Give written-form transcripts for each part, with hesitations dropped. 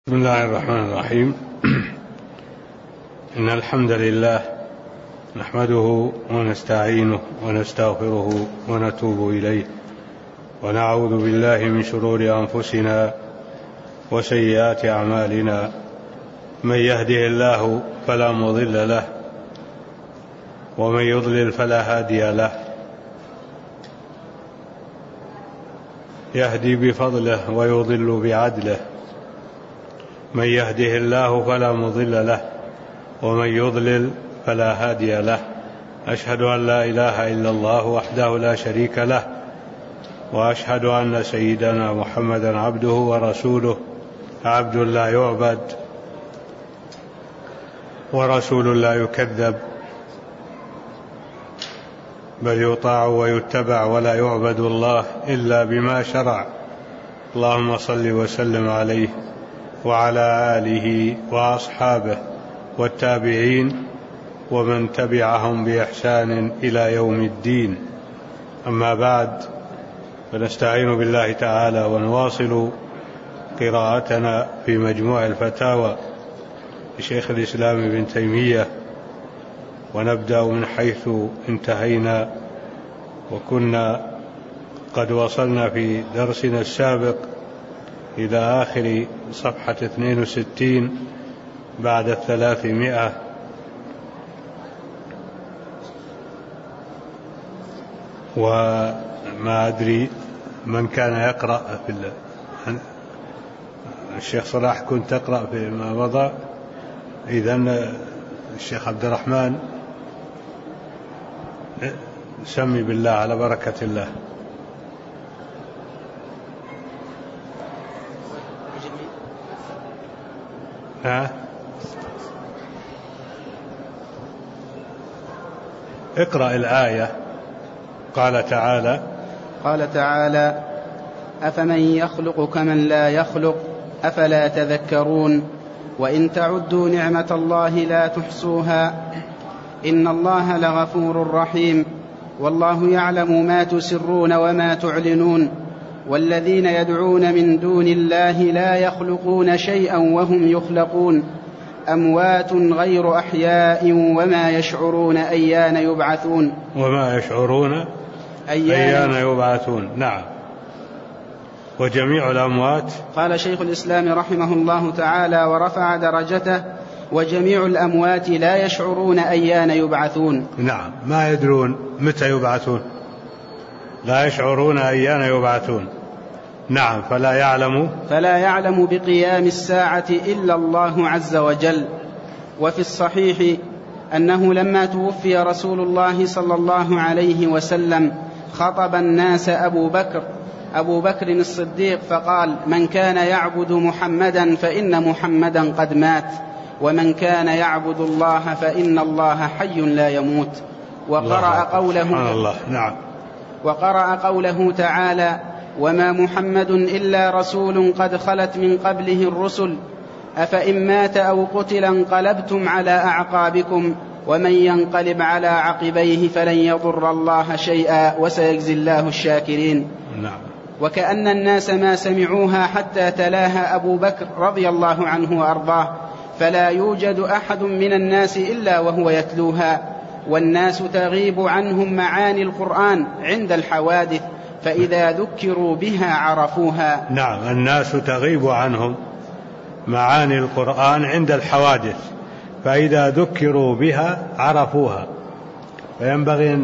بسم الله الرحمن الرحيم. إن الحمد لله نحمده ونستعينه ونستغفره ونتوب إليه، ونعوذ بالله من شرور أنفسنا وسيئات أعمالنا. من يهده الله فلا مضل له، ومن يضلل فلا هادي له. يهدي بفضله ويضل بعدله. من يهده الله فلا مضل له، ومن يضلل فلا هادي له. أشهد أن لا إله إلا الله وحده لا شريك له، وأشهد أن سيدنا محمدا عبده ورسوله، عبد لا يعبد ورسول لا يكذب، بل يطاع ويتبع ولا يعبد الله إلا بما شرع. اللهم صل وسلم عليه وعلى آله وأصحابه والتابعين ومن تبعهم بإحسان إلى يوم الدين. أما بعد، فنستعين بالله تعالى ونواصل قراءتنا في مجموع الفتاوى لشيخ الإسلام ابن تيمية، ونبدأ من حيث انتهينا، وكنا قد وصلنا في درسنا السابق إلى آخر صفحة 62 بعد 300. وما أدري من كان يقرأ في الشيخ صلاح، كنت تقرأ في ما مضى. إذن الشيخ عبد الرحمن، سمي بالله على بركة الله. اقرأ الآية. قال تعالى: أفمن يخلق كمن لا يخلق أفلا تذكرون وإن تعدوا نعمة الله لا تحصوها إن الله لغفور رحيم والله يعلم ما تسرون وما تعلنون والذين يدعون من دون الله لا يخلقون شيئا وهم يخلقون أموات غير أحياء وما يشعرون أيان يبعثون. نعم. وجميع الأموات، قال شيخ الإسلام رحمه الله تعالى ورفع درجته: وجميع الأموات لا يشعرون أيان يبعثون. نعم، ما يدرون متى يبعثون، لا يشعرون أيان يبعثون. نعم. فلا يعلم بقيام الساعة إلا الله عز وجل. وفي الصحيح أنه لما توفي رسول الله صلى الله عليه وسلم خطب الناس أبو بكر الصديق فقال: من كان يعبد محمدا فإن محمدا قد مات، ومن كان يعبد الله فإن الله حي لا يموت. وقرأ قوله تعالى: وما محمد إلا رسول قد خلت من قبله الرسل أفإن مات أو قتل انقلبتم على أعقابكم ومن ينقلب على عقبيه فلن يضر الله شيئا وسيجزي الله الشاكرين. نعم. وكأن الناس ما سمعوها حتى تلاها أبو بكر رضي الله عنه وأرضاه، فلا يوجد أحد من الناس إلا وهو يتلوها، والناس تغيب عنهم معاني القرآن عند الحوادث، فإذا ذكروا بها عرفوها. نعم، الناس تغيب عنهم معاني القرآن عند الحوادث، فإذا ذكروا بها عرفوها. فينبغي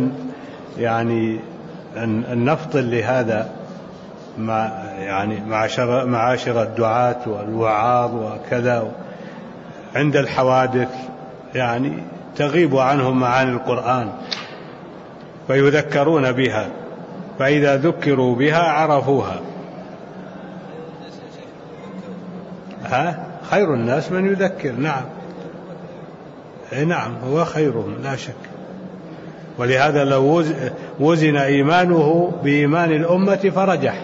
أن نفطن لهذا معاشر الدعاة والوعاظ وكذا، عند الحوادث تغيب عنهم معاني القرآن فيذكرون بها، فإذا ذكروا بها عرفوها. خير الناس من يذكر. نعم، هو خيرهم لا شك. ولهذا لو وزن إيمانه بإيمان الأمة فرجح.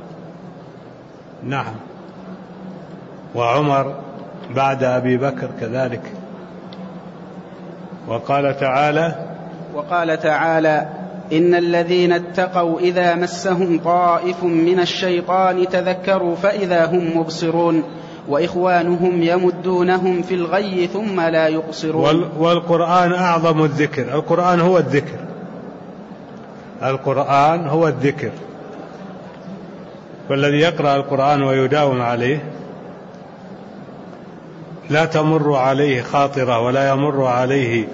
نعم. وعمر بعد أبي بكر كذلك. وقال تعالى: إن الذين اتقوا إذا مسهم طائف من الشيطان تذكروا فإذا هم مبصرون وإخوانهم يمدونهم في الغي ثم لا يقصرون. والقرآن أعظم الذكر. القرآن هو الذكر. القرآن هو الذكر. والذي يقرأ القرآن ويداوم عليه لا تمر عليه خاطرة ولا يمر عليه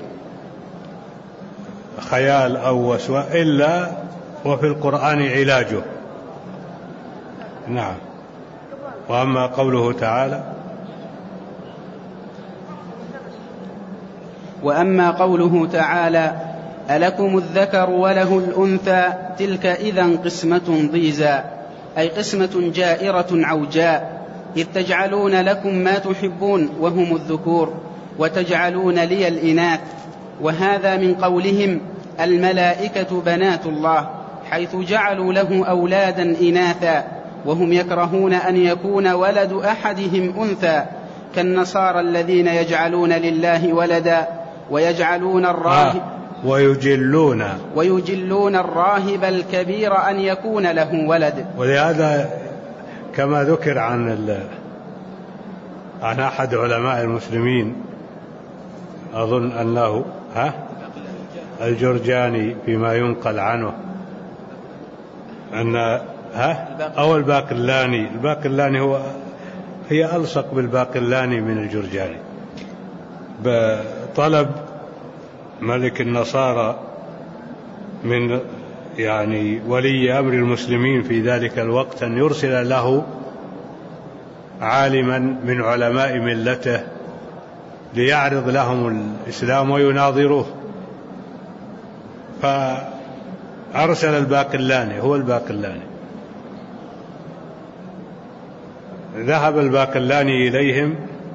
خيال أو وسوسة إلا وفي القرآن علاجه. نعم. وأما قوله تعالى وأما قوله تعالى ألكم الذكر وله الأنثى تلك إذن قسمة ضيزى، أي قسمة جائرة عوجاء، إذ تجعلون لكم ما تحبون وهم الذكور وتجعلون لي الإناث. وهذا من قولهم الملائكة بنات الله، حيث جعلوا له أولادا إناثا، وهم يكرهون أن يكون ولد أحدهم أنثى، كالنصارى الذين يجعلون لله ولدا ويجعلون الراهب ويجلون الراهب الكبير أن يكون له ولد. ولهذا كما ذكر عن أحد علماء المسلمين، أظن أنه الجرجاني فيما ينقل عنه، أو الباقلاني هي ألصق بالباقلاني من الجرجاني. بطلب ملك النصارى من ولي أمر المسلمين في ذلك الوقت أن يرسل له عالما من علماء ملته ليعرض لهم الإسلام ويناظروه، فأرسل الباقلاني. ذهب الباقلاني إليهم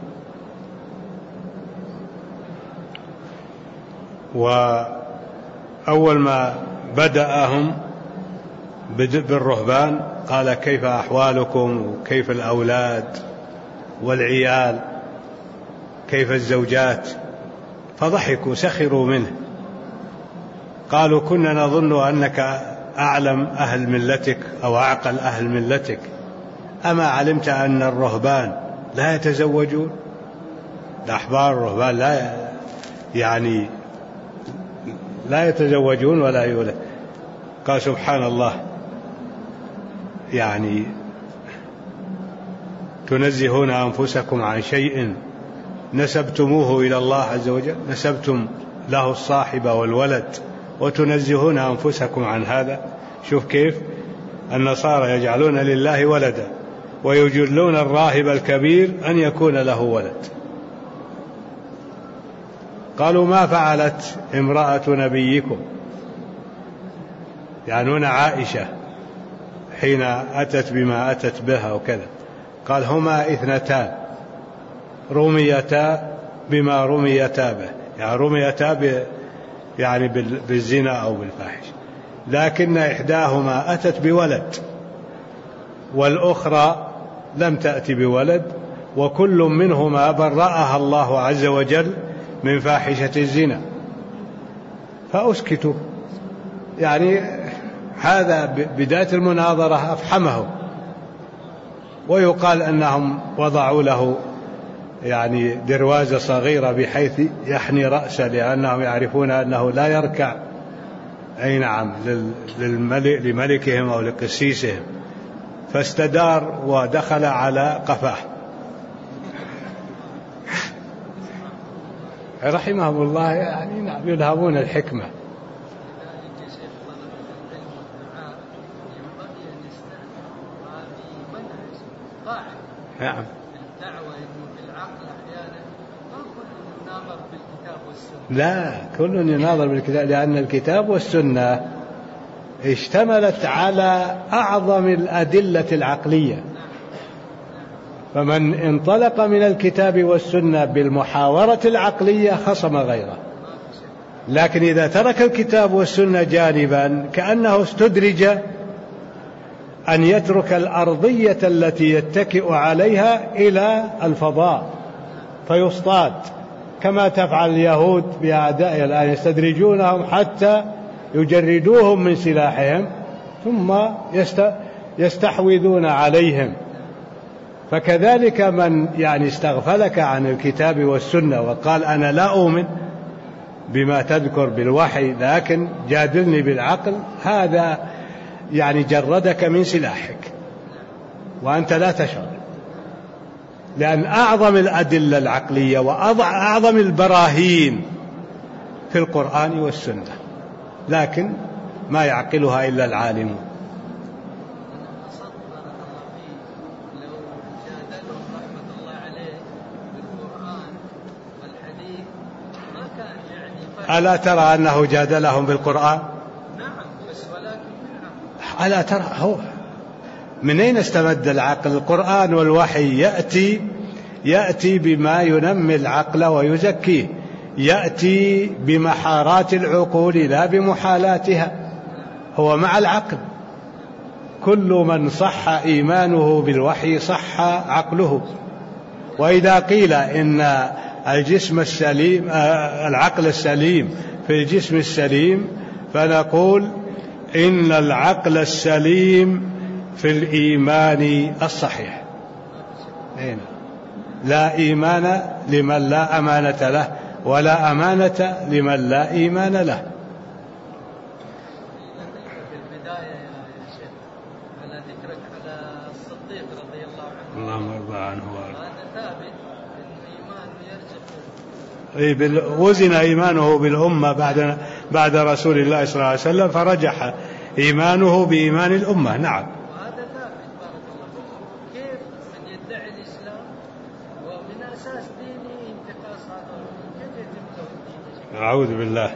وأول ما بدأهم بالرهبان قال كيف أحوالكم وكيف الأولاد والعيال كيف الزوجات، فضحكوا سخروا منه، قالوا كنا نظن أنك أعلم أهل ملتك أو أعقل أهل ملتك، أما علمت أن الرهبان لا يتزوجون؟ الأحبار الرهبان لا يتزوجون ولا يولد. قال سبحان الله، تنزهون أنفسكم عن شيء نسبتموه إلى الله عز وجل، نسبتم له الصاحب والولد وتنزهون أنفسكم عن هذا. شوف كيف النصارى يجعلون لله ولدا ويجلون الراهب الكبير أن يكون له ولد. قالوا ما فعلت امرأة نبيكم، يعنون عائشة حين أتت بما أتت بها وكذا، قال هما اثنتان رميتا بما رميتا به، رميتا بالزنا أو بالفاحش، لكن إحداهما أتت بولد والأخرى لم تأتي بولد، وكل منهما برأها الله عز وجل من فاحشة الزنا. فأسكتوا، هذا بداية المناظرة أفحمهم. ويقال أنهم وضعوا له دروازة صغيرة بحيث يحني رأسه، لأنهم يعرفون أنه لا يركع لملكهم أو لقسيسهم، فاستدار ودخل على قفاه رحمهم الله. يلهمون الحكمة. نعم. لا، كل يناظر بالكتاب، لأن الكتاب والسنة اشتملت على أعظم الأدلة العقلية، فمن انطلق من الكتاب والسنة بالمحاورة العقلية خصم غيره، لكن إذا ترك الكتاب والسنة جانبا كأنه استدرج أن يترك الأرضية التي يتكئ عليها إلى الفضاء فيصطاد، كما تفعل اليهود بأعدائها الآن، يستدرجونهم حتى يجردوهم من سلاحهم ثم يستحوذون عليهم. فكذلك من يعني استغفلك عن الكتاب والسنة وقال أنا لا أؤمن بما تذكر بالوحي لكن جادلني بالعقل، هذا يعني جردك من سلاحك وأنت لا تشعر، لأن أعظم الأدلة العقلية وأعظم البراهين في القرآن والسنة، لكن ما يعقلها إلا العالمون. ألا ترى أنه جادلهم بالقرآن؟ نعم، بس ولكن ألا ترى هو من أين استمد العقل؟ القرآن والوحي يأتي بما ينمي العقل ويزكيه، يأتي بمحارات العقول لا بمحالاتها، هو مع العقل. كل من صح إيمانه بالوحي صح عقله. وإذا قيل إن الجسم السليم العقل السليم في الجسم السليم، فنقول إن العقل السليم في الإيمان الصحيح. لا إيمان لمن لا أمانة له، ولا أمانة لمن لا إيمان له. في البداية يا شيخ على ذكرك على الصديق رضي الله عنه، اللهم ارضى عنه هذا ثابت إن إيمانه يرجح، وزن إيمانه بالأمة بعد رسول الله صلى الله عليه وسلم فرجح إيمانه بإيمان الأمة. نعم، وهذا ثابت. بارك الله فيكم. كيف من يدعي الإسلام ومن أساس دينه انتقاص هذا، كيف يتم توحيده؟ أعوذ بالله.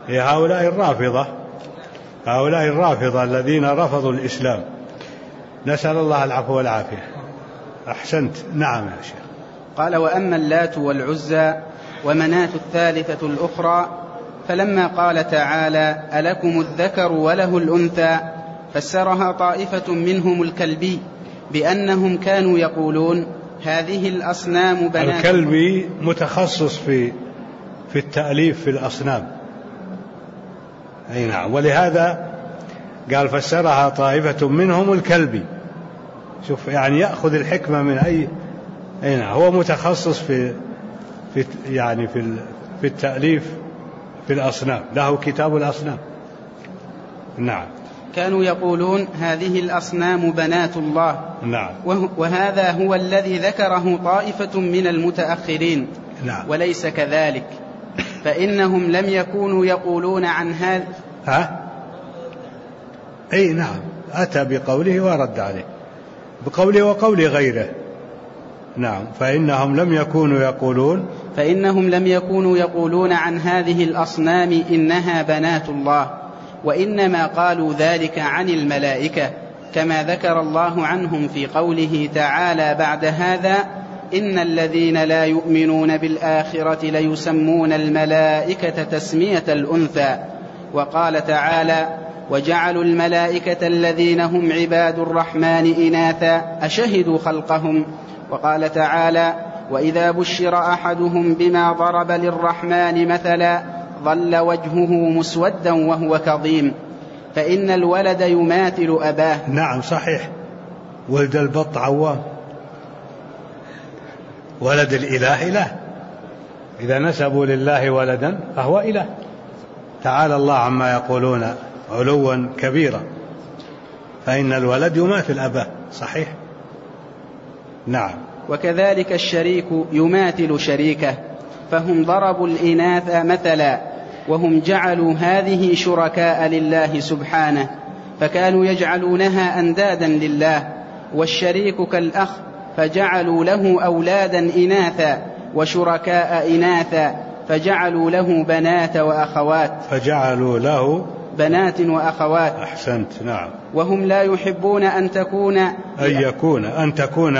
هؤلاء الرافضة الذين رفضوا الإسلام، نسأل الله العفو والعافية. أحسنت. نعم يا شيخ. قال: وأما اللات والعزى ومناة الثالثة الأخرى، فلما قال تعالى: ألكم الذكر وله الأنثى، فسرها طائفة منهم الكلبي بأنهم كانوا يقولون هذه الأصنام بنات. الكلبي متخصص في التأليف في الأصنام، أي نعم، ولهذا قال فسرها طائفة منهم الكلبي. شوف يعني يأخذ الحكمة من أي نعم، هو متخصص في التأليف في الأصنام، له كتاب الأصنام. نعم. كانوا يقولون هذه الأصنام بنات الله. نعم. وهذا هو الذي ذكره طائفة من المتأخرين. نعم. وليس كذلك، فإنهم لم يكونوا يقولون عن هذا. أي نعم، أتى بقوله ورد عليه بقوله وقول غيره. نعم. فإنهم لم يكونوا يقولون عن هذه الأصنام إنها بنات الله، وإنما قالوا ذلك عن الملائكة، كما ذكر الله عنهم في قوله تعالى بعد هذا: إن الذين لا يؤمنون بالآخرة ليسمون الملائكة تسمية الأنثى. وقال تعالى: وجعلوا الملائكة الذين هم عباد الرحمن إناثا أشهدوا خلقهم. وقال تعالى: وإذا بشر أحدهم بما ضرب للرحمن مثلا ظل وجهه مسودا وهو كظيم. فإن الولد يماثل أباه. نعم صحيح، ولد البط عوام، ولد الإله إله، إذا نسبوا لله ولدا فهو إله. تعالى الله عما يقولون علوا كبيرا. فإن الولد يماثل أباه، صحيح. نعم. وكذلك الشريك يماثل شريكه، فهم ضربوا الإناث مثلا، وهم جعلوا هذه شركاء لله سبحانه، فكانوا يجعلونها أندادا لله. والشريك كالأخ، فجعلوا له أولادا إناثا، وشركاء إناثا، فجعلوا له بنات وأخوات. أحسنت. نعم. وهم لا يحبون أن تكون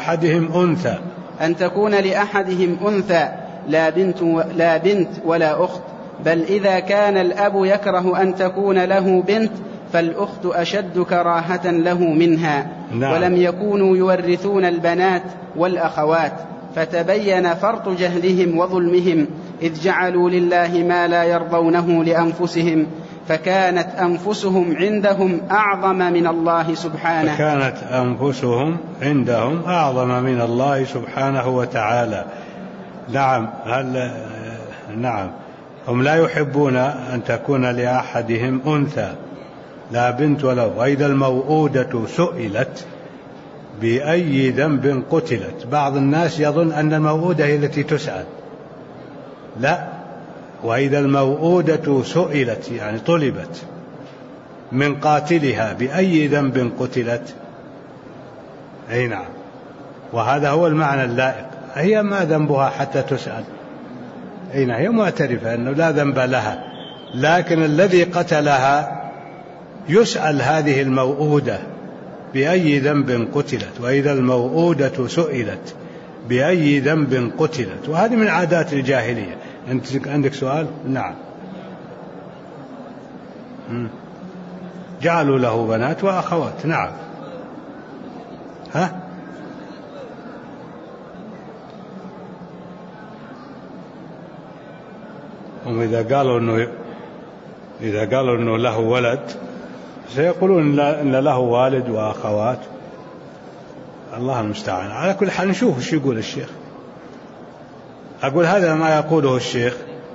لأحدهم أنثى، لا بنت ولا أخت، بل إذا كان الأب يكره أن تكون له بنت فالأخت أشد كراهة له منها. نعم. ولم يكونوا يورثون البنات والأخوات، فتبين فرط جهلهم وظلمهم، إذ جعلوا لله ما لا يرضونه لأنفسهم، فكانت أنفسهم عندهم أعظم من الله سبحانه. فكانت أنفسهم عندهم أعظم من الله سبحانه وتعالى. نعم، نعم، هم لا يحبون أن تكون لأحدهم أنثى لا بنت ولو. وإذا الموءودة سئلت بأي ذنب قتلت. بعض الناس يظن أن الموءودة هي التي تسأل، لا، وإذا الموءودة سئلت يعني طلبت من قاتلها بأي ذنب قتلت. أي نعم، وهذا هو المعنى اللائق. هي ما ذنبها حتى تسأل؟ أي نعم، هي معترفة أنه لا ذنب لها، لكن الذي قتلها يسأل هذه الموءودة بأي ذنب قتلت. وإذا الموءودة سئلت بأي ذنب قتلت. وهذه من عادات الجاهلية. أنت عندك سؤال؟ نعم. جعلوا له بنات وأخوات. نعم. ها؟ هم إذا قالوا إنه له ولد سيقولون إن له والد وأخوات. الله المستعان. على كل حال نشوف ايش يقول الشيخ. أقول هذا ما يقوله الشيخ،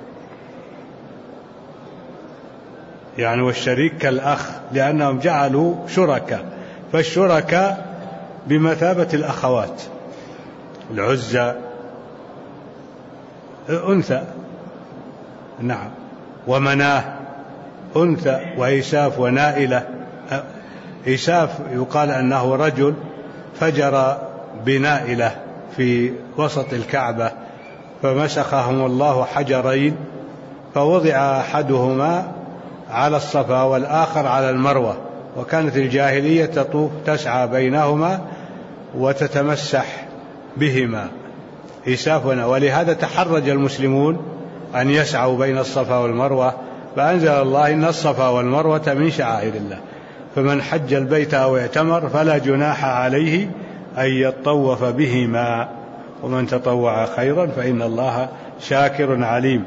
يعني والشريك كالأخ، لأنهم جعلوا شركاء، فالشركاء بمثابة الأخوات. العزى أنثى، نعم، ومناه أنثى، وإيساف ونائلة. إيساف يقال أنه رجل فجر بنائلة في وسط الكعبة فمسخهم الله حجرين، فوضع أحدهما على الصفا والآخر على المروة، وكانت الجاهلية تطوف تسعى بينهما وتتمسح بهما إيسافنا. ولهذا تحرج المسلمون أن يسعوا بين الصفا والمروة، فأنزل الله إن الصفا والمروة من شعائر الله، فمن حج البيت أو اعتمر فلا جناح عليه أن يطوف بهما، ومن تطوع خيرا فإن الله شاكر عليم.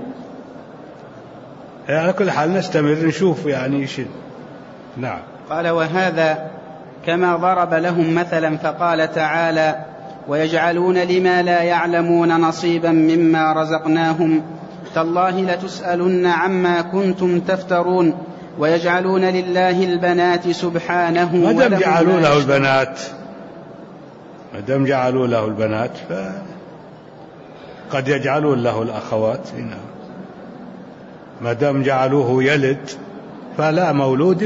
على كل حال نستمر نشوف يعني إيش. نعم. قال: وهذا كما ضرب لهم مثلا فقال تعالى: ويجعلون لما لا يعلمون نصيبا مما رزقناهم تالله لتسألن عما كنتم تفترون ويجعلون لله البنات سبحانه. ما دام جعلوا له البنات، ما دام جعلوا له البنات قد يجعلون له الأخوات. ما دام جعلوه يلد فلا مولود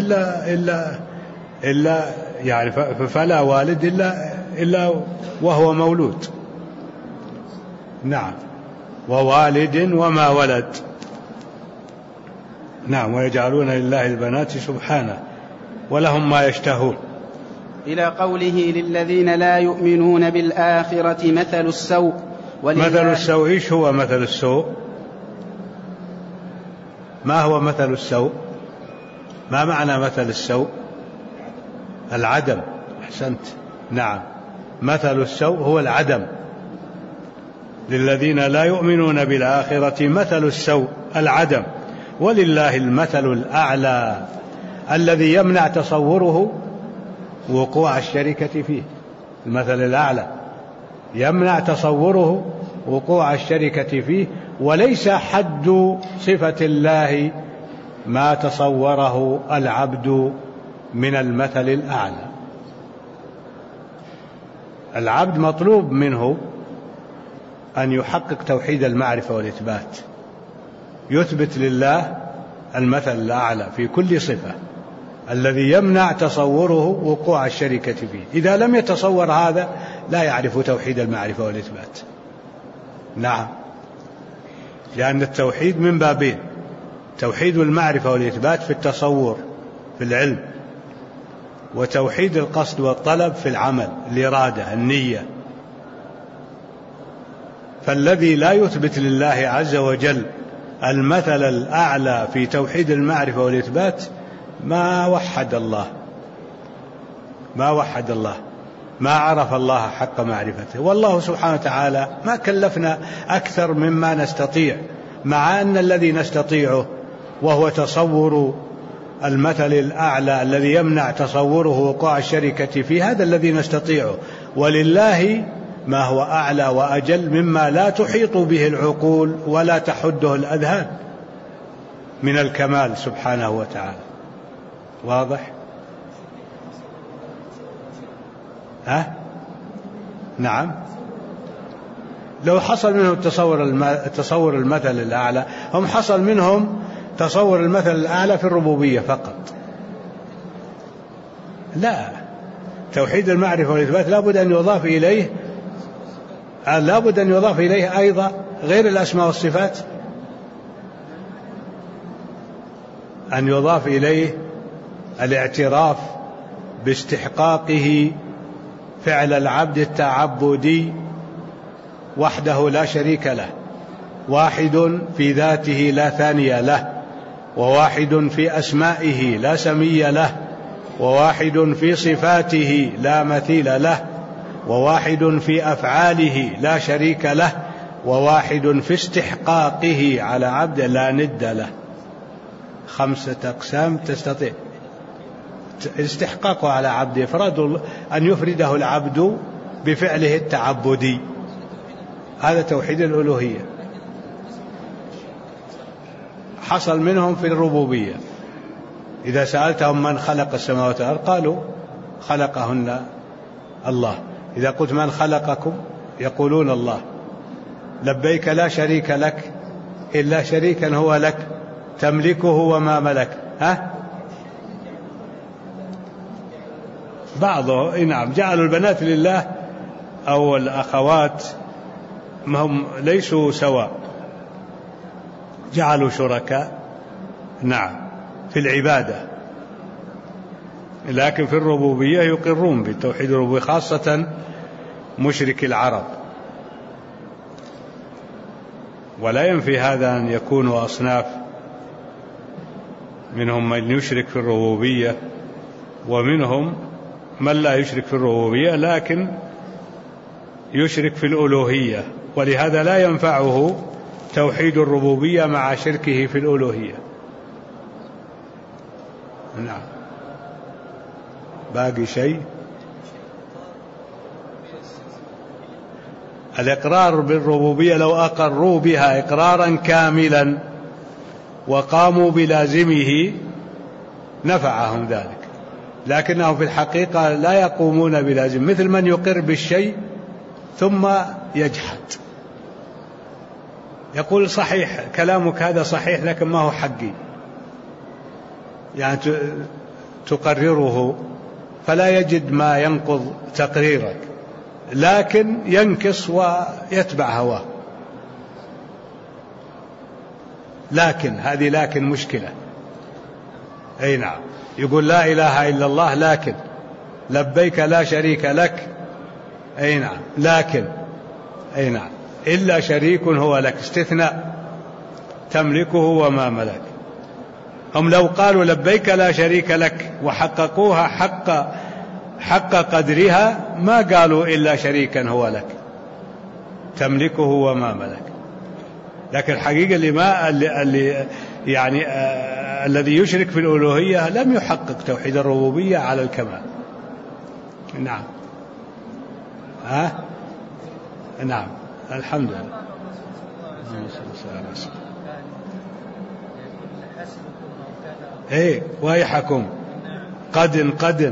إلا يعني فلا والد إلا وهو مولود. نعم، ووالد وما ولد. نعم، ويجعلون لله البنات سبحانه ولهم ما يشتهون. إلى قوله: للذين لا يؤمنون بالآخرة مثل السوء. مثل السوء، إيش هو مثل السوء؟ ما هو مثل السوء؟ ما معنى مثل السوء؟ العدم. أحسنت. نعم، مثل السوء هو العدم. للذين لا يؤمنون بالآخرة مثل السوء العدم، ولله المثل الأعلى الذي يمنع تصوره وقوع الشركة فيه. المثل الأعلى يمنع تصوره وقوع الشركة فيه، وليس حد صفة الله ما تصوره العبد من المثل الأعلى. العبد مطلوب منه أن يحقق توحيد المعرفة والإثبات، يثبت لله المثل الأعلى في كل صفة الذي يمنع تصوره وقوع الشركة فيه. إذا لم يتصور هذا لا يعرف توحيد المعرفة والإثبات. نعم، لأن التوحيد من بابين: توحيد المعرفة والإثبات في التصور في العلم، وتوحيد القصد والطلب في العمل الإرادة النية. فالذي لا يثبت لله عز وجل المثل الأعلى في توحيد المعرفة والإثبات ما وحد الله، ما عرف الله حق معرفته. والله سبحانه وتعالى ما كلفنا أكثر مما نستطيع، مع أن الذي نستطيعه وهو تصور المثل الأعلى الذي يمنع تصوره وقوع الشركة فيه، هذا الذي نستطيعه، ولله ما هو أعلى وأجل مما لا تحيط به العقول ولا تحده الأذهان من الكمال سبحانه وتعالى. واضح؟ نعم. لو حصل منهم تصور المثل الأعلى، هم حصل منهم تصور المثل الأعلى في الربوبية فقط. لا، توحيد المعرفة والإثبات لا بد أن يضاف إليه أيضا غير الأسماء والصفات، أن يضاف إليه الاعتراف باستحقاقه فعل العبد التعبدي وحده لا شريك له، واحد في ذاته لا ثاني له، وواحد في أسمائه لا سمي له، وواحد في صفاته لا مثيل له، وواحد في أفعاله لا شريك له، وواحد في استحقاقه على عبد لا ند له. 5 أقسام تستطيع استحقاقه على عبد، أن يفرده العبد بفعله التعبدي، هذا توحيد الألوهية. حصل منهم في الربوبية، إذا سألتهم من خلق السماوات والأرض قالوا خلقهن الله. إذا قلت من خلقكم يقولون الله. لبيك لا شريك لك إلا شريكا هو لك تملكه وما ملك. بعضه نعم جعلوا البنات لله أو الأخوات، ما هم ليسوا سواء، جعلوا شركاء نعم في العبادة، لكن في الربوبية يقرون بالتوحيد الربوبي، خاصة مشرك العرب. ولا ينفي هذا أن يكونوا أصناف، منهم من يشرك في الربوبية ومنهم من لا يشرك في الربوبية لكن يشرك في الألوهية، ولهذا لا ينفعه توحيد الربوبية مع شركه في الألوهية. نعم. باقي شيء؟ الإقرار بالربوبية لو أقروا بها إقرارا كاملا وقاموا بلازمه نفعهم ذلك، لكنهم في الحقيقة لا يقومون بلازم، مثل من يقر بالشيء ثم يجحد، يقول صحيح كلامك هذا صحيح لكن ما هو حقي، يعني تقرره فلا يجد ما ينقض تقريرك، لكن ينكص ويتبع هواه. لكن هذه لكن مشكلة. أي نعم، يقول لا إله إلا الله لكن لبيك لا شريك لك. أي نعم، لكن أي نعم إلا شريك هو لك، استثناء تملكه وما ملك. هم لو قالوا لبيك لا شريك لك وحققوها حق قدرها ما قالوا إلا شريكا هو لك تملكه وما ملك، لكن الحقيقة الذي يشرك في الألوهية لم يحقق توحيد الربوبية على الكمال. نعم. نعم الحمد لله. ويحكم قدم.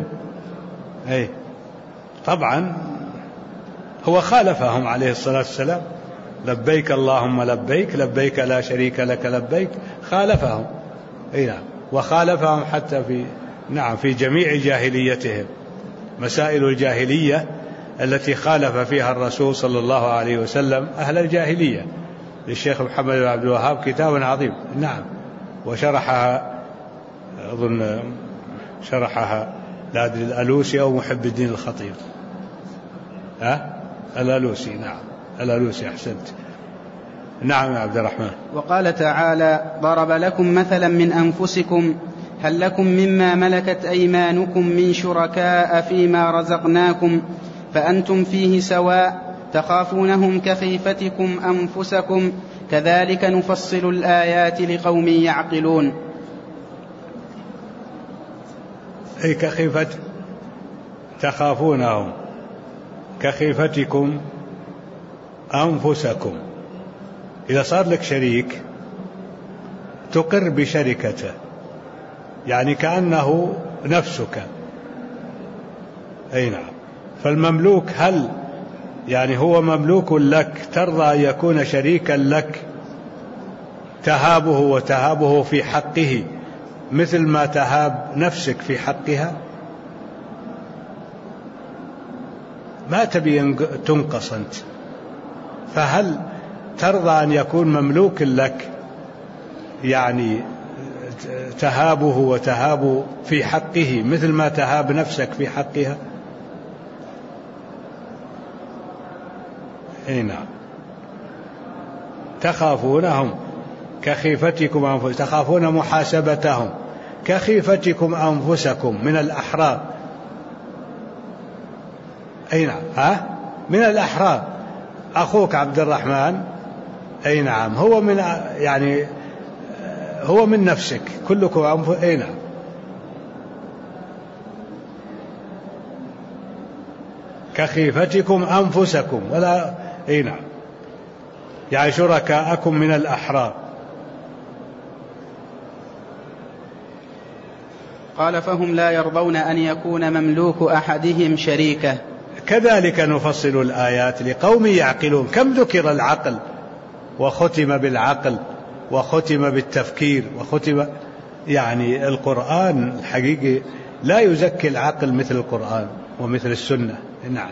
طبعا هو خالفهم عليه الصلاة والسلام، لبيك اللهم لبيك لا شريك لك لبيك، خالفهم. نعم، وخالفهم حتى في جميع جاهليتهم، مسائل الجاهلية التي خالف فيها الرسول صلى الله عليه وسلم أهل الجاهلية، للشيخ محمد بن عبد الوهاب كتاب عظيم. نعم، وشرحها أظن لا أدري الألوسي أو محب الدين الخطيب. الألوسي. نعم الألوسي، أحسنت. نعم يا عبد الرحمن. وقال تعالى: ضرب لكم مثلا من أنفسكم هل لكم مما ملكت أيمانكم من شركاء فيما رزقناكم فأنتم فيه سواء تخافونهم كخيفتكم أنفسكم كذلك نفصل الآيات لقوم يعقلون. أي تخافونهم كخيفتكم أنفسكم. إذا صار لك شريك تقر بشركته، يعني كأنه نفسك. أي نعم. فالمملوك هل يعني هو مملوك لك ترضى أن يكون شريكا لك تهابه وتهابه في حقه مثل ما تهاب نفسك في حقها؟ ما تبي تنقص أنت، فهل ترضى أن يكون مملوك لك يعني تهابه وتهاب في حقه مثل ما تهاب نفسك في حقها؟ اي نعم. تخافونهم كخيفتكم أنفسكم، تخافون محاسبتهم كخيفتكم أنفسكم من الأحرار. أي نعم. من الأحرار. أخوك عبد الرحمن أي نعم هو من يعني هو من نفسك كلكم أي نعم. كخيفتكم أنفسكم ولا أي نعم يعني شركاءكم من الأحرار. قال فهم لا يرضون أن يكون مملوك أحدهم شريكه. كذلك نفصل الآيات لقوم يعقلون. كم ذكر العقل وختم بالعقل وختم بالتفكير وختم يعني القرآن الحقيقي لا يزكي العقل مثل القرآن ومثل السنة. نعم.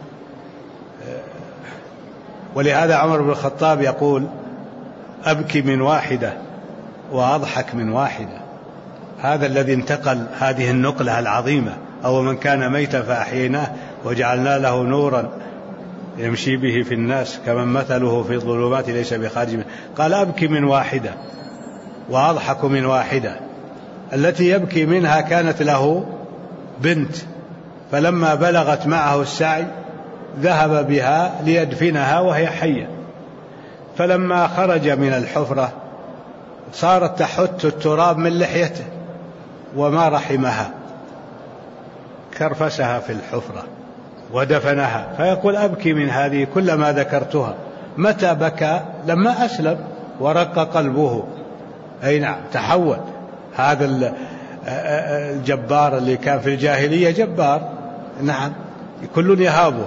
ولهذا عمر بن الخطاب يقول أبكي من واحدة وأضحك من واحدة. هذا الذي انتقل هذه النقلة العظيمة. أو من كان ميتا فأحييناه وجعلنا له نورا يمشي به في الناس كمن مثله في الظلمات ليس بخارج منه. قال أبكي من واحدة وأضحك من واحدة. التي يبكي منها كانت له بنت، فلما بلغت معه السعي ذهب بها ليدفنها وهي حية، فلما خرج من الحفرة صارت تحت التراب من لحيته وما رحمها، كرفسها في الحفرة ودفنها. فيقول أبكي من هذه كلما ذكرتها. متى بكى؟ لما أسلم ورق قلبه. أي نعم. تحول هذا الجبار اللي كان في الجاهلية جبار، نعم، كل يهابه،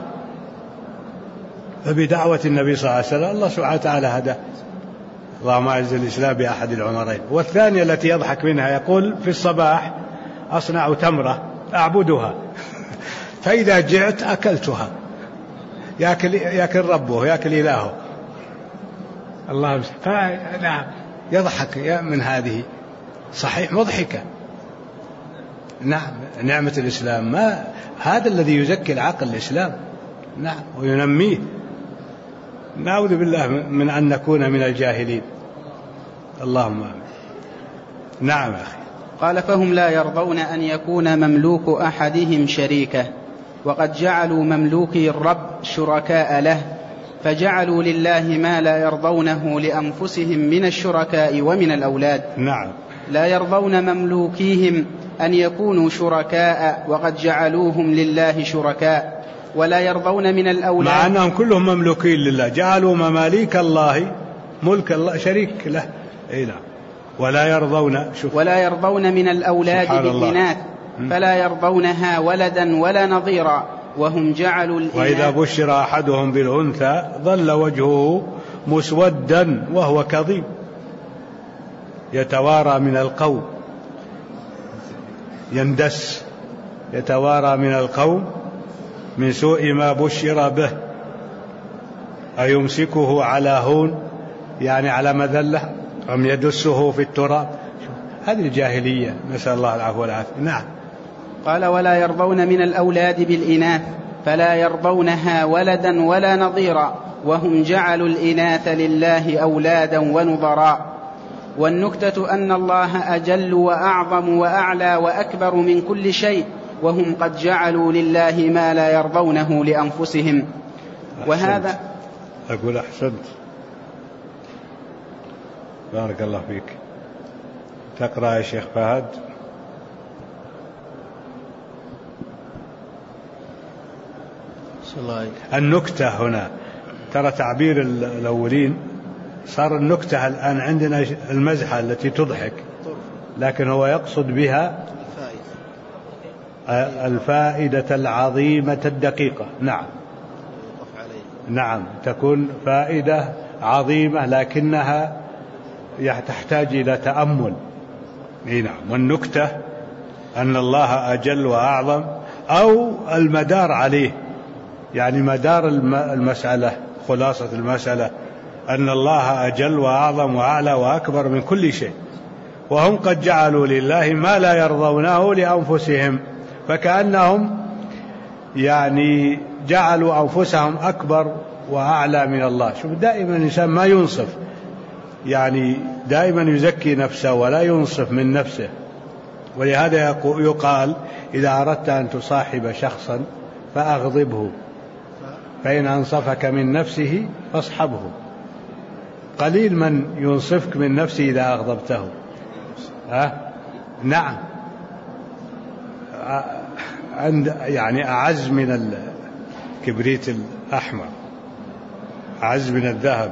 فبدعوة النبي صلى الله عليه وسلم الله سبحانه وتعالى هداه. اللهم أعز الإسلام بأحد العمرين. والثانية التي يضحك منها يقول في الصباح أصنع تمرة أعبدها فإذا جعت أكلتها. يأكل ربه يأكل إلهه. الله نعم. يضحك من هذه صحيح مضحكة. نعم. نعمة الإسلام ما هذا الذي يزكي العقل الإسلام. نعم. وينميه. نعوذ بالله من أن نكون من الجاهلين. اللهم آمين. نعم أخي. قال فهم لا يرضون أن يكون مملوك أحدهم شريكه، وقد جعلوا مملوكي الرب شركاء له، فجعلوا لله ما لا يرضونه لأنفسهم من الشركاء ومن الأولاد. نعم. لا يرضون مملوكيهم أن يكونوا شركاء وقد جعلوهم لله شركاء، ولا يرضون من الأولاد مع أنهم كلهم مملوكين لله، جعلوا مماليك الله ملك الله شريك له. أي نعم. ولا يرضون من الأولاد بالإناث، فلا يرضونها ولدا ولا نظيرا، وهم جعلوا الإناث. وإذا بشر أحدهم بالأنثى ظل وجهه مسودا وهو كظيم يتوارى من القوم يندس يتوارى من القوم من سوء ما بشر به أيمسكه على هون يعني على مذلة أم يدسه في التراب. هذه الجاهلية، نسأل الله العفو والعافية. نعم. قال ولا يرضون من الأولاد بالإناث، فلا يرضونها ولدا ولا نظيرا، وهم جعلوا الإناث لله أولادا ونظراء. والنكتة أن الله أجل وأعظم وأعلى وأكبر من كل شيء، وهم قد جعلوا لله ما لا يرضونه لأنفسهم. وهذا أقول أحسنت، بارك الله فيك. تقرأ يا شيخ فهد. النكتة هنا، ترى تعبير الأولين صار النكتة الآن عندنا المزحة التي تضحك، لكن هو يقصد بها الفائدة العظيمة الدقيقة. نعم تكون فائدة عظيمة لكنها تحتاج إلى تأمل. نعم. والنكتة أن الله أجل وأعظم، أو المدار عليه، يعني مدار المسألة، خلاصة المسألة أن الله أجل وأعظم وأعلى وأكبر من كل شيء، وهم قد جعلوا لله ما لا يرضونه لأنفسهم، فكأنهم يعني جعلوا أنفسهم أكبر وأعلى من الله. شوف دائما الإنسان ما ينصف، يعني دائما يزكي نفسه ولا ينصف من نفسه. ولهذا يقال إذا أردت أن تصاحب شخصا فأغضبه، فإن أنصفك من نفسه فاصحبه. قليل من ينصفك من نفسه إذا أغضبته. نعم، يعني أعز من الكبريت الأحمر، أعز من الذهب.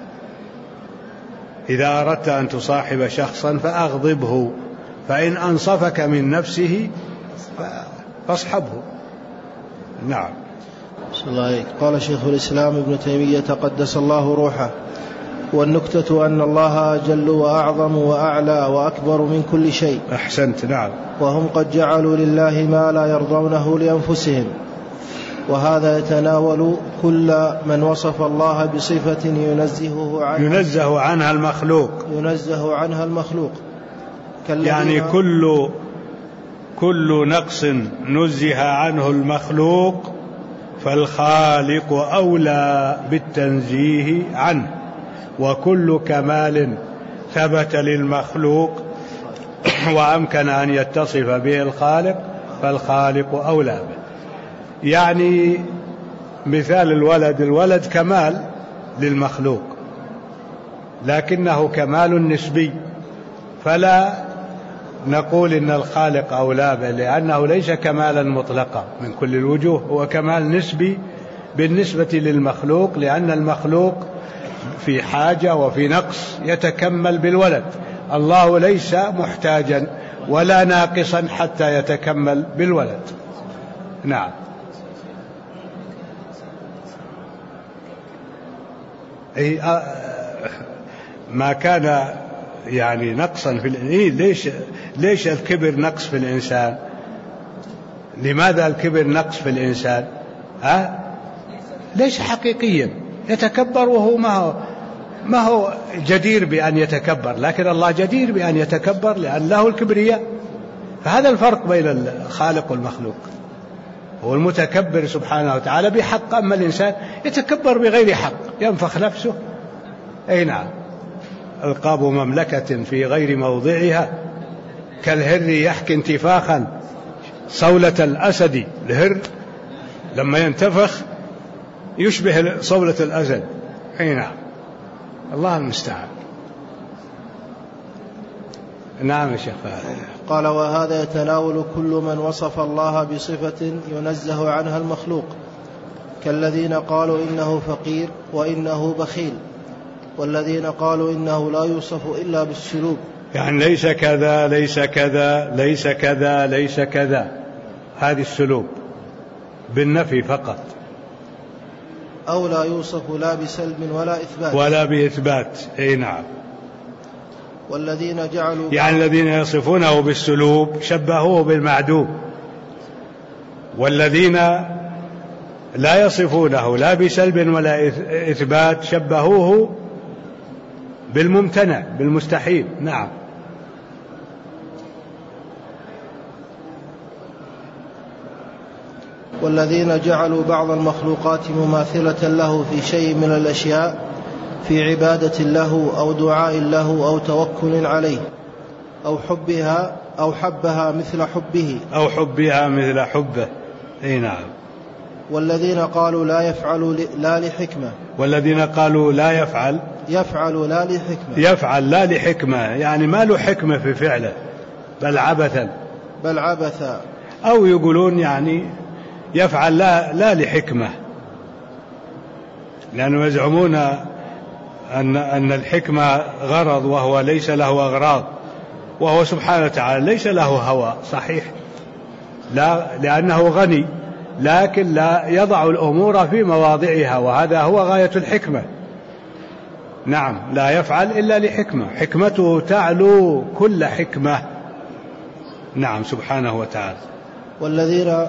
إذا أردت أن تصاحب شخصا فأغضبه، فإن أنصفك من نفسه فاصحبه. نعم. قال شيخ الإسلام ابن تيمية قدس الله روحه: والنكتة أن الله أجل وأعظم وأعلى وأكبر من كل شيء. أحسنت. نعم. وهم قد جعلوا لله ما لا يرضونه لأنفسهم، وهذا يتناول كل من وصف الله بصفة ينزه عنها المخلوق، يعني كل نقص نزه عنه المخلوق فالخالق أولى بالتنزيه عنه، وكل كمال ثبت للمخلوق وأمكن أن يتصف به الخالق فالخالق أولى به. يعني مثال الولد كمال للمخلوق، لكنه كمال نسبي، فلا نقول إن الخالق أولى به، لأنه ليس كمالا مطلقا من كل الوجوه، هو كمال نسبي بالنسبة للمخلوق، لأن المخلوق في حاجة وفي نقص يتكمل بالولد. الله ليس محتاجا ولا ناقصا حتى يتكمل بالولد. نعم. ما كان يعني نقصا في ليش الكبر نقص في الإنسان؟ لماذا الكبر نقص في الإنسان؟ ليس حقيقيا، يتكبر وهو ما هو جدير بأن يتكبر، لكن الله جدير بأن يتكبر لأن له الكبرياء. فهذا الفرق بين الخالق والمخلوق. هو المتكبر سبحانه وتعالى بحق، أما الإنسان يتكبر بغير حق، ينفخ نفسه. أي نعم. ألقاب مملكة في غير موضعها كالهر يحكي انتفاخا صولة الأسد. الهر لما ينتفخ يشبه صولة الأسد. أي نعم. الله المستعان. نعم يا شيخ. قال: وهذا يتناول كل من وصف الله بصفة ينزه عنها المخلوق، كالذين قالوا إنه فقير وإنه بخيل، والذين قالوا إنه لا يوصف إلا بالسلوب، يعني ليس كذا ليس كذا ليس كذا ليس كذا، هذه السلوب بالنفي فقط، أو لا يوصف لا بسلب ولا بإثبات. أي نعم. والذين جعلوا يعني الذين يصفونه بالسلوب شبهوه بالمعدوم، والذين لا يصفونه لا بسلب ولا إثبات شبهوه بالممتنع بالمستحيل. نعم. والذين جعلوا بعض المخلوقات مماثلة له في شيء من الأشياء، في عبادة له أو دعاء له أو توكل عليه أو حبها مثل حبه. أي نعم. والذين قالوا لا يفعل لا لحكمة، والذين قالوا لا يفعل يفعل لا لحكمة، يعني ما له حكمة في فعله، بل عبثا. أو يقولون يعني يفعل لا لحكمة، لأنهم يزعمون أن الحكمة غرض وهو ليس له أغراض، وهو سبحانه وتعالى ليس له هوى، صحيح، لا، لأنه غني، لكن لا يضع الأمور في مواضعها، وهذا هو غاية الحكمة. نعم، لا يفعل إلا لحكمة، حكمته تعلو كل حكمة. نعم سبحانه وتعالى. والذين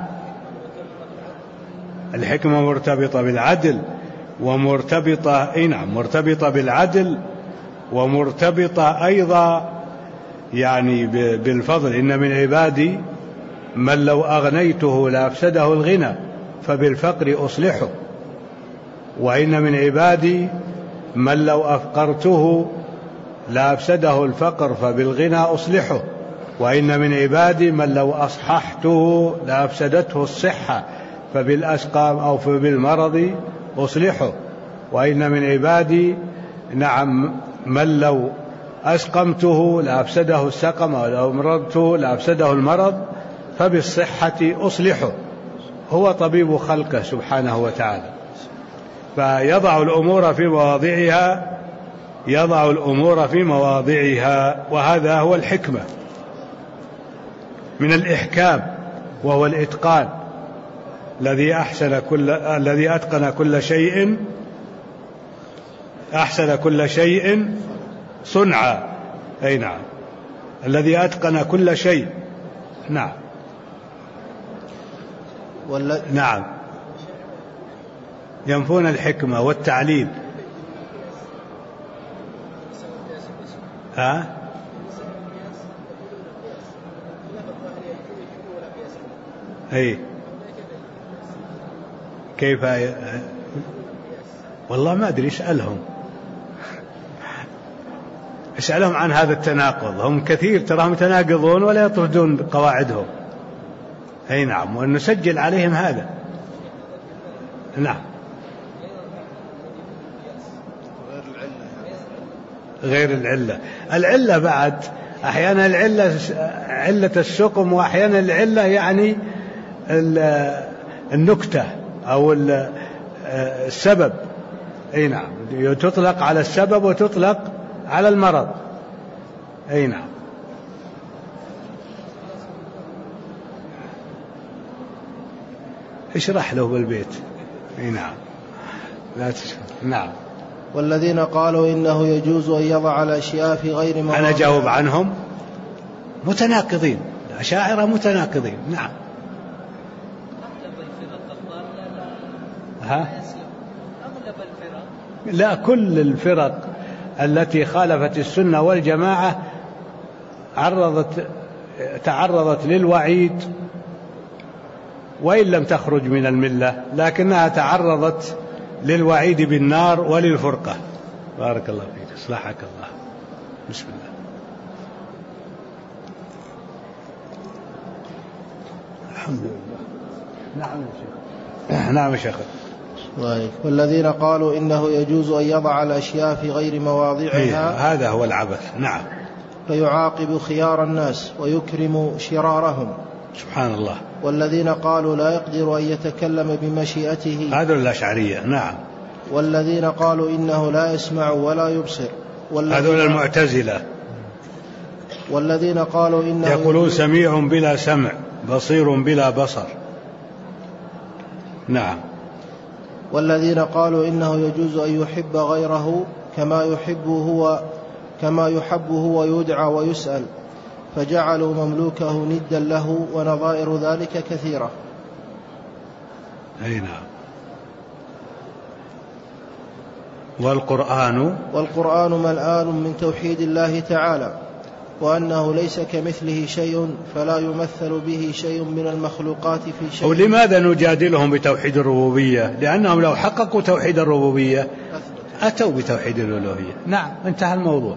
الحكمة مرتبطة بالعدل، ومرتبطة مرتبطة بالعدل، ومرتبطة أيضا يعني بالفضل. إن من عبادي من لو أغنيته لأفسده الغنى فبالفقر أصلحه، وإن من عبادي من لو أفقرته لأفسده الفقر فبالغنى أصلحه، وإن من عبادي من لو أصححته لأفسدته الصحة فبالأسقام أو فبالمرض أصلحه، وإن من عبادي من لو أسقمته لأفسده السقم، أو لو مرضته لأفسده المرض فبالصحة أصلحه. هو طبيب خلقه سبحانه وتعالى، فيضع الأمور في مواضعها، يضع الأمور في مواضعها، وهذا هو الحكمة من الإحكام، وهو الإتقان، الذي أتقن كل شيء، أحسن كل شيء صنعا. أي نعم، الذي أتقن كل شيء. نعم نعم، ينفون الحكمة والتعليل. أي كيف؟ والله ما أدري، اسألهم عن هذا التناقض، هم كثير تراهم يتناقضون ولا يطردون قواعدهم. أي نعم، ونسجل عليهم هذا. نعم، غير العلة بعد أحيانا علة السقم، وأحيانا العلة يعني النكتة أو السبب. أي نعم، تطلق على السبب وتطلق على المرض. أي نعم. اشرح له بالبيت. أي نعم، لا تشرح. نعم. والذين قالوا إنه يجوز أن يضع الأشياء في غير مواضعها. أنا جاوب عنهم، متناقضين، الأشاعرة متناقضين. نعم. لا، كل الفرق التي خالفت السنة والجماعة تعرضت للوعيد، وإن لم تخرج من الملة، لكنها تعرضت للوعيد بالنار وللفرقة. بارك الله فيك، اصلحك الله. بسم الله. الحمد لله. نعم يا شيخ. نعم يا شيخ. والذين قالوا إنه يجوز أن يضع الأشياء في غير مواضعها، هذا هو العبث. نعم. فيعاقب خيار الناس ويكرم شرارهم. سبحان الله. والذين قالوا لا يقدر أن يتكلم بمشيئته، هذا الأشعرية. نعم. والذين قالوا إنه لا يسمع ولا يبصر، هذول المعتزلة. والذين قالوا إنه يقولون سميع بلا سمع، بصير بلا بصر. نعم. والذين قالوا إنه يجوز أن يحب غيره كما يحب هو ويدعى ويسأل، فجعلوا مملوكه ندا له، ونظائر ذلك كثيرة. أي نعم. والقرآن ملآن من توحيد الله تعالى، وأنه ليس كمثله شيء، فلا يمثل به شيء من المخلوقات في شيء. ولماذا نجادلهم بتوحيد الربوبية؟ لأنهم لو حققوا توحيد الربوبية أتوا بتوحيد الألوهية. نعم، انتهى الموضوع.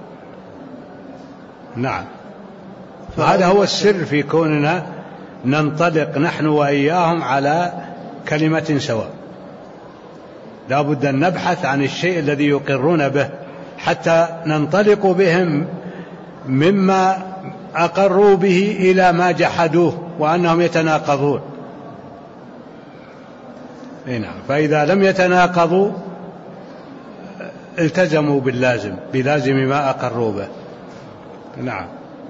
نعم. وهذا هو السر في كوننا ننطلق نحن وإياهم على كلمة سواء. لا بد أن نبحث عن الشيء الذي يقرون به حتى ننطلق بهم مما أقروا به إلى ما جحدوه وأنهم يتناقضون. نعم. فإذا لم يتناقضوا التزموا بلازم ما أقروا به. نعم.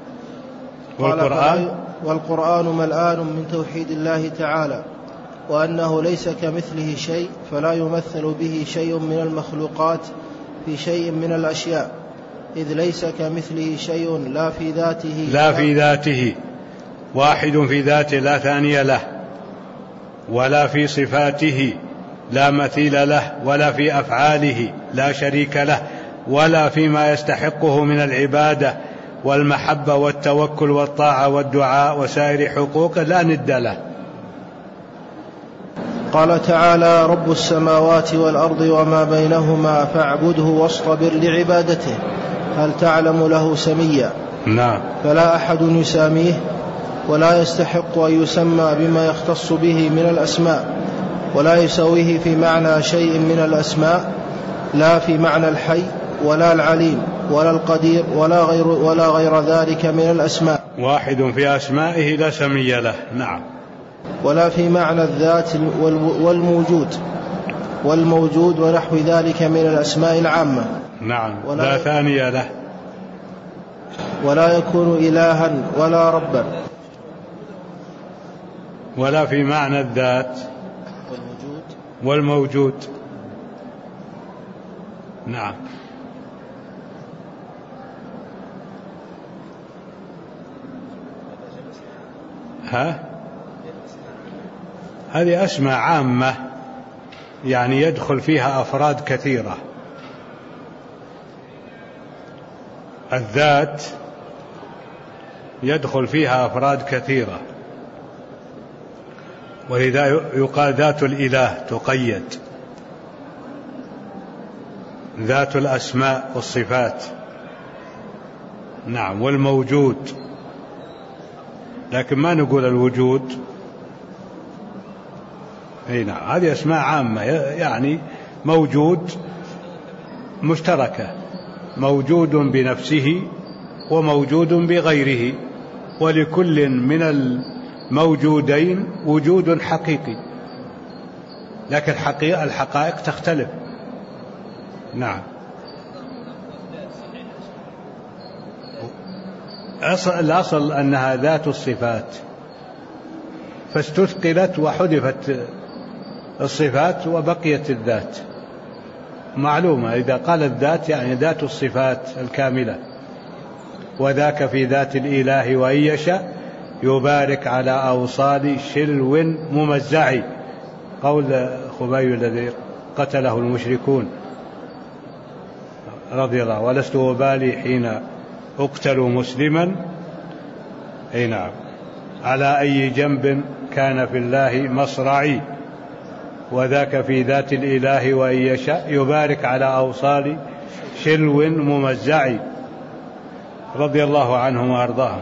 والقرآن ملآن من توحيد الله تعالى، وأنه ليس كمثله شيء، فلا يمثل به شيء من المخلوقات في شيء من الأشياء، إذ ليس كمثله شيء لا في ذاته واحد في ذاته لا ثاني له، ولا في صفاته لا مثيل له، ولا في أفعاله لا شريك له، ولا فيما يستحقه من العبادة والمحبة والتوكل والطاعة والدعاء وسائر حقوقه لا ند له. قال تعالى: رب السماوات والأرض وما بينهما فاعبده واصطبر لعبادته هل تعلم له سميا. نعم. فلا أحد يساميه ولا يستحق أن يسمى بما يختص به من الأسماء، ولا يسويه في معنى شيء من الأسماء، لا في معنى الحي ولا العليم ولا القدير ولا غير ذلك من الأسماء. واحد في أسمائه لا سمي له. نعم. ولا في معنى الذات والموجود ونحو ذلك من الأسماء العامة. نعم. لا ثاني له. ولا يكون إلها ولا ربا. ولا في معنى الذات والموجود. نعم. هذه أسماء عامة، يعني يدخل فيها أفراد كثيرة. الذات يدخل فيها أفراد كثيرة، ولذا يقال ذات الإله تقيد، ذات الأسماء والصفات. نعم. والموجود، لكن ما نقول الوجود. نعم. هذه أسماء عامة، يعني موجود مشتركة، موجود بنفسه وموجود بغيره، ولكل من الموجودين وجود حقيقي، لكن الحقائق تختلف. نعم. الأصل أنها ذات الصفات، فاستثقلت وحذفت الصفات وبقيت الذات. معلومة إذا قال الذات يعني ذات الصفات الكاملة. وذاك في ذات الإله وإن يشاء يبارك على أوصال شلو ممزع، قول خبيب الذي قتله المشركون رضي الله: ولست أبالي حين أقتل مسلما. نعم. على أي جنب كان في الله مصرعي، وذاك في ذات الإله وإن يشاء يبارك على أوصال شلو ممزع، رضي الله عنهم وأرضاهم.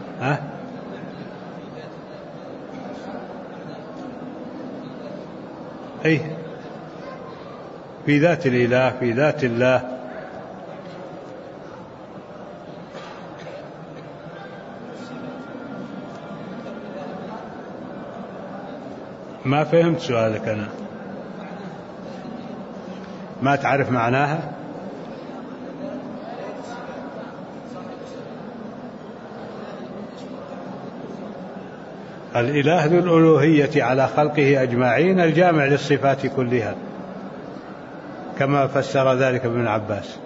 في ذات الإله، في ذات الله. ما فهمت سؤالك أنا. ما تعرف معناها؟ الإله ذو الألوهية على خلقه أجمعين، الجامع للصفات كلها، كما فسر ذلك ابن عباس.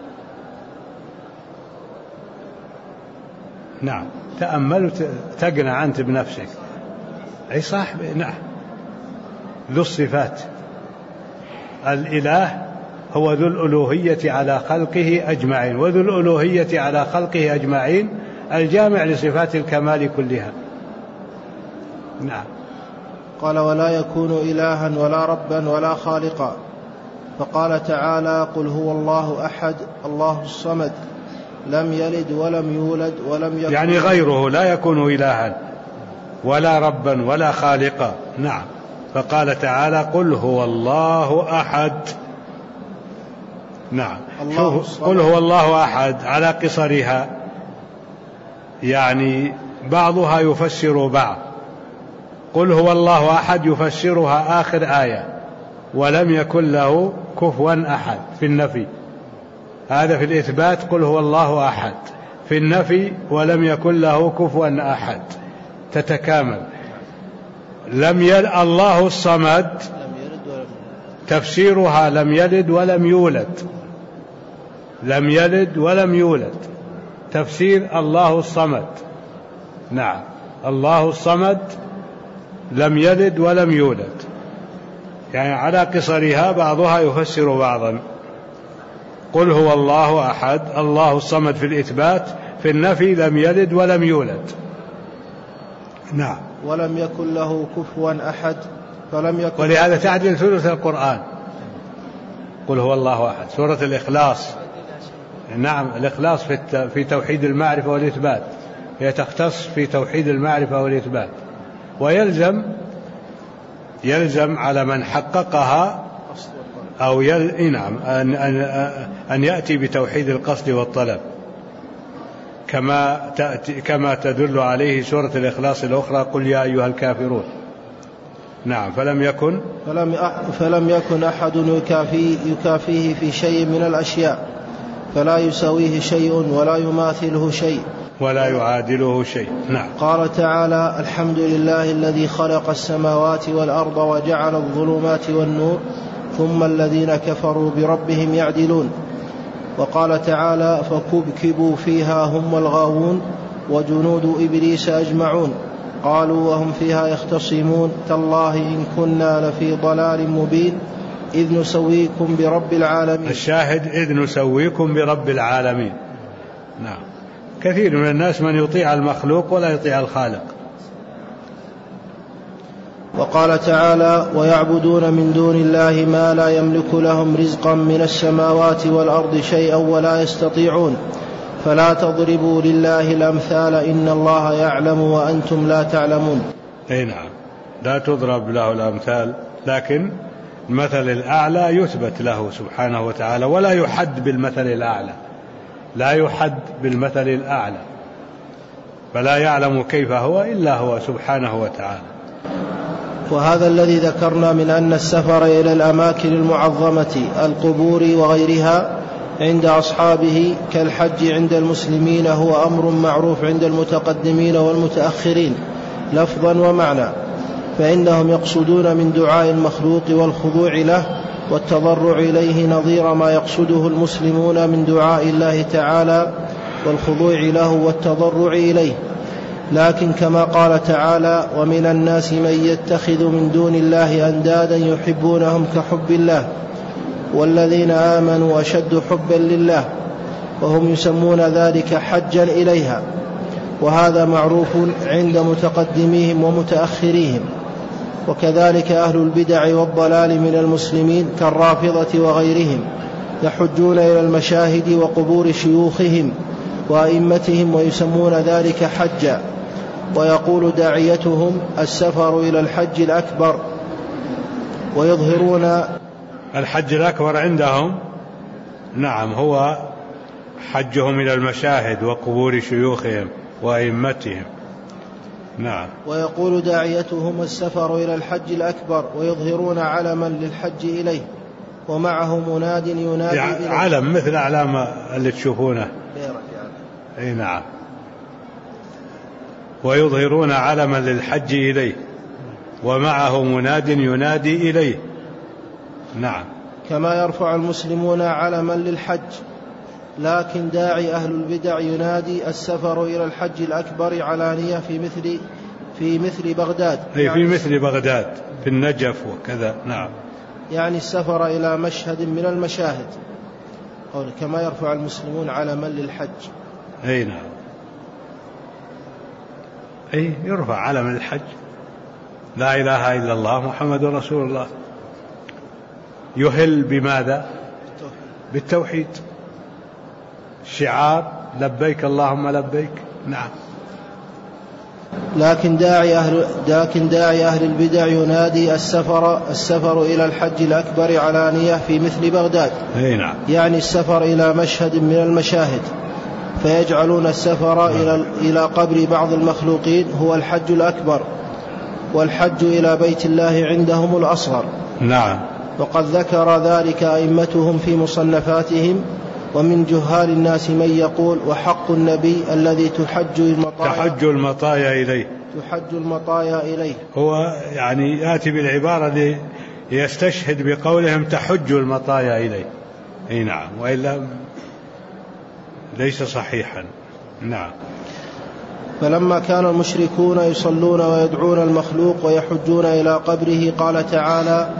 نعم. تأمل تقنع أنت بنفسك. أي صاحب. نعم. ذو الصفات. الإله هو ذو الألوهية على خلقه أجمعين، وذو الألوهية على خلقه أجمعين الجامع لصفات الكمال كلها. نعم. قال: ولا يكون إلها ولا ربا ولا خالقا. فقال تعالى: قل هو الله أحد الله الصمد لم يلد ولم يولد ولم يكن. يعني غيره لا يكون إلها ولا ربا ولا خالقا. نعم. فقال تعالى: قل هو الله أحد. نعم. قل هو الله أحد على قصرها، يعني بعضها يفسر بعض. قل هو الله أحد يفسرها آخر آية ولم يكن له كفوا أحد في النفي. هذا في الإثبات قل هو الله أحد، في النفي ولم يكن له كفوا أحد تتكامل. الله الصمد تفسيرها لم يلد ولم يولد، لم يلد ولم يولد، تفسير الله الصمد. نعم، الله الصمد لم يلد ولم يولد، يعني على قصرها بعضها يفسر بعضا. قل هو الله أحد، الله الصمد في الإثبات، في النفي لم يلد ولم يولد. نعم. ولم يكن له كفوا أحد، فلم يكن، ولهذا تعدل ثلث القرآن. قل هو الله أحد. سورة الإخلاص، نعم، الإخلاص في توحيد المعرفة والإثبات، هي تختص في توحيد المعرفة والإثبات، ويلزم على من حققها أو نعم أن يأتي بتوحيد القصد والطلب، كما تدل عليه سورة الإخلاص الأخرى قل يا أيها الكافرون. نعم. فلم يكن أحد يكافيه في شيء من الأشياء، فلا يساويه شيء ولا يماثله شيء ولا يعادله شيء. نعم. قال تعالى الحمد لله الذي خلق السماوات والأرض وجعل الظلمات والنور ثم الذين كفروا بربهم يعدلون. وقال تعالى فكبكبوا فيها هم والغاوون وجنود إبليس أجمعون قالوا وهم فيها يختصمون تالله إن كنا لفي ضلال مبين إذ نسويكم برب العالمين. الشاهد إذ نسويكم برب العالمين. نعم. كثير من الناس من يطيع المخلوق ولا يطيع الخالق. وقال تعالى ويعبدون من دون الله ما لا يملك لهم رزقا من السماوات والأرض شيئا ولا يستطيعون فلا تضربوا لله الأمثال إن الله يعلم وأنتم لا تعلمون. أي نعم، لا تضرب له الأمثال، لكن المثل الأعلى يثبت له سبحانه وتعالى، ولا يحد بالمثل الأعلى، لا يحد بالمثل الأعلى، فلا يعلم كيف هو إلا هو سبحانه وتعالى. وهذا الذي ذكرنا من أن السفر إلى الأماكن المعظمة القبور وغيرها عند أصحابه كالحج عند المسلمين هو أمر معروف عند المتقدمين والمتأخرين لفظا ومعنى، فإنهم يقصدون من دعاء المخلوق والخضوع له والتضرع إليه نظير ما يقصده المسلمون من دعاء الله تعالى والخضوع له والتضرع إليه. لكن كما قال تعالى ومن الناس من يتخذ من دون الله أندادا يحبونهم كحب الله والذين آمنوا أشد حبا لله وهم يسمون ذلك حجا إليها، وهذا معروف عند متقدميهم ومتأخريهم. وكذلك أهل البدع والضلال من المسلمين كالرافضة وغيرهم يحجون إلى المشاهد وقبور شيوخهم وأئمتهم ويسمون ذلك حجا. ويقول داعيتهم السفر إلى الحج الأكبر ويظهرون الحج الأكبر عندهم، نعم، هو حجهم إلى المشاهد وقبور شيوخهم وأئمتهم. نعم. ويقول داعيتهم السفر إلى الحج الأكبر ويظهرون علما للحج إليه ومعه مناد ينادي يعني علم مثل أعلام اللي تشوفونه. أي نعم. ويظهرون علما للحج إليه ومعه مناد ينادي إليه. نعم. كما يرفع المسلمون علما للحج، لكن داعي أهل البدع ينادي السفر إلى الحج الأكبر علانية في مثل بغداد، أي في مثل بغداد في النجف وكذا. نعم. يعني السفر إلى مشهد من المشاهد، كما يرفع المسلمون علما للحج. أي نعم. أي يرفع علم الحج، لا إله إلا الله محمد رسول الله. يهل بماذا؟ بالتوحيد، شعار لبيك اللهم لبيك. نعم. لكن داعي أهل البدع ينادي السفر إلى الحج الأكبر علانية في مثل بغداد. أي نعم. يعني السفر إلى مشهد من المشاهد، فيجعلون السفر إلى قبر بعض المخلوقين هو الحج الأكبر، والحج إلى بيت الله عندهم الأصغر. نعم. وقد ذكر ذلك أئمتهم في مصنفاتهم. ومن جهال الناس من يقول وحق النبي الذي تحج المطايا إليه هو يعني يأتي بالعبارة ليستشهد بقولهم تحج المطايا إليه. أي نعم، وإلا ليس صحيحا. نعم. فلما كان المشركون يصلون ويدعون المخلوق ويحجون إلى قبره قال تعالى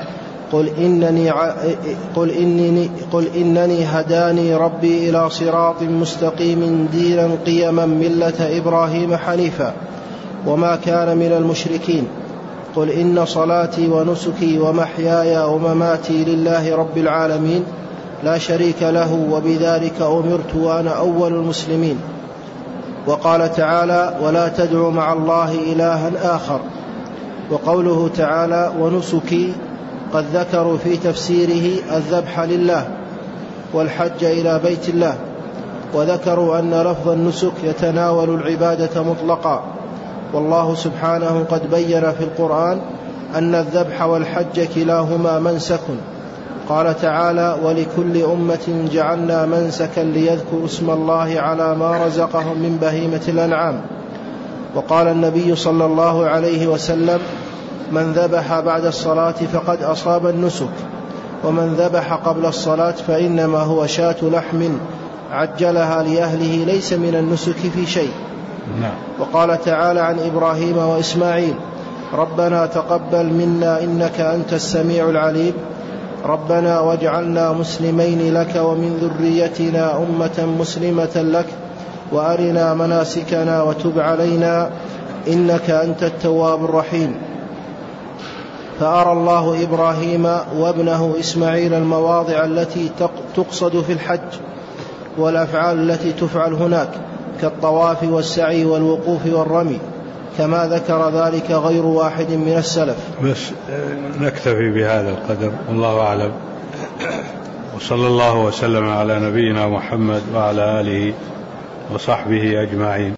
قل إنني هداني ربي إلى صراط مستقيم دينا قيما ملة إبراهيم حنيفا وما كان من المشركين. قل إن صلاتي ونسكي ومحياي ومماتي لله رب العالمين لا شريك له وبذلك أمرت وأنا أول المسلمين. وقال تعالى ولا تدع مع الله إلها آخر. وقوله تعالى ونسكي قد ذكروا في تفسيره الذبح لله والحج إلى بيت الله، وذكروا أن لفظ النسك يتناول العبادة مطلقا، والله سبحانه قد بين في القرآن أن الذبح والحج كلاهما منسك. قال تعالى ولكل أمة جعلنا منسكا ليذكروا اسم الله على ما رزقهم من بهيمة الأنعام. وقال النبي صلى الله عليه وسلم من ذبح بعد الصلاة فقد أصاب النسك، ومن ذبح قبل الصلاة فإنما هو شاة لحم عجلها لأهله ليس من النسك في شيء. وقال تعالى عن إبراهيم وإسماعيل ربنا تقبل منا إنك أنت السميع العليم ربنا واجعلنا مسلمين لك ومن ذريتنا أمة مسلمة لك وأرنا مناسكنا وتب علينا إنك أنت التواب الرحيم. فأرى الله إبراهيم وابنه إسماعيل المواضع التي تقصد في الحج والأفعال التي تفعل هناك كالطواف والسعي والوقوف والرمي، كما ذكر ذلك غير واحد من السلف. بس نكتفي بهذا القدر، والله أعلم، وصلى الله وسلم على نبينا محمد وعلى آله وصحبه أجمعين.